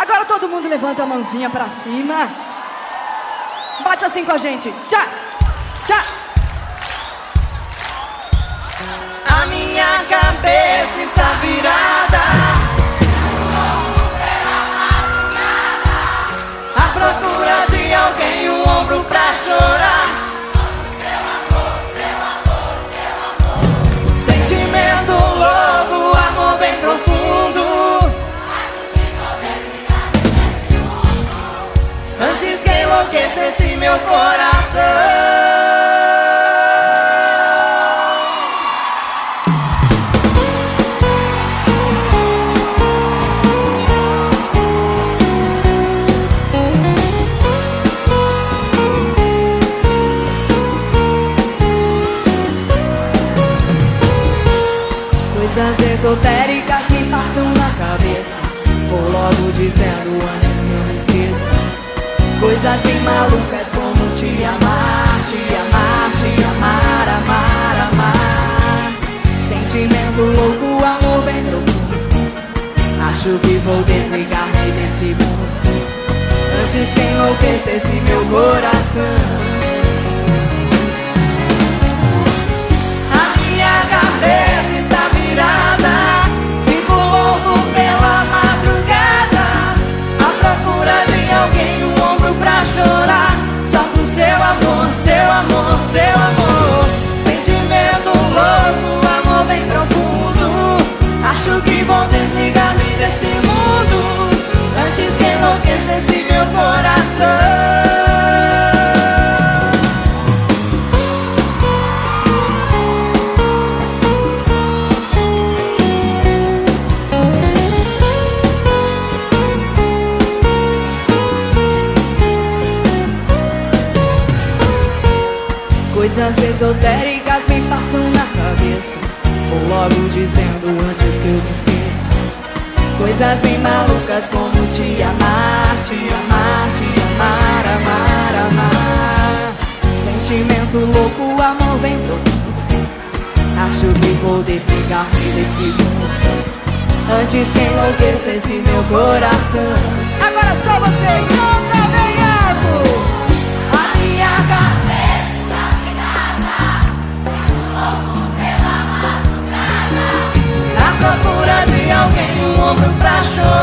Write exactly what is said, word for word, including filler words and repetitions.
Agora todo mundo levanta a mãozinha pra cima. Bate assim com a gente. Tchá, tchá. A minha cabeça está virada, à procura de alguém, um ombro pra chorar. Sentimento louco, amor bem profundo. Antes que enlouquecesse meu coração. Coisas esotéricas me passam na cabeça. Vou logo dizendo antes que eu me esqueça. Coisas bem malucas como te amar, te amar, te amar, amar, amar. Sentimento louco, amor bem profundo. Acho que vou desligar-me desse mundo antes que enlouquecesse meu coração. A minha cabeça está virada, fico louco pela madrugada, à procura de alguém, um ombro pra chorar. Só pro seu amor, seu amor, seu amor. Sentimento louco, amor bem profundo. Acho que vou desligar-me desse mundo antes que enlouquecesse meu coração. Coisas esotéricas me passam na cabeça. Vou logo dizendo antes que eu me esqueça. Coisas bem malucas como te amar, te amar, te amar, amar, amar. Sentimento louco, amor bem profundo. Acho que vou desligar-me desse mundo antes que enlouquecesse meu coração. Agora só vocês, canta bem alto. A minha cabeça à procura de alguém, um ombro pra chorar.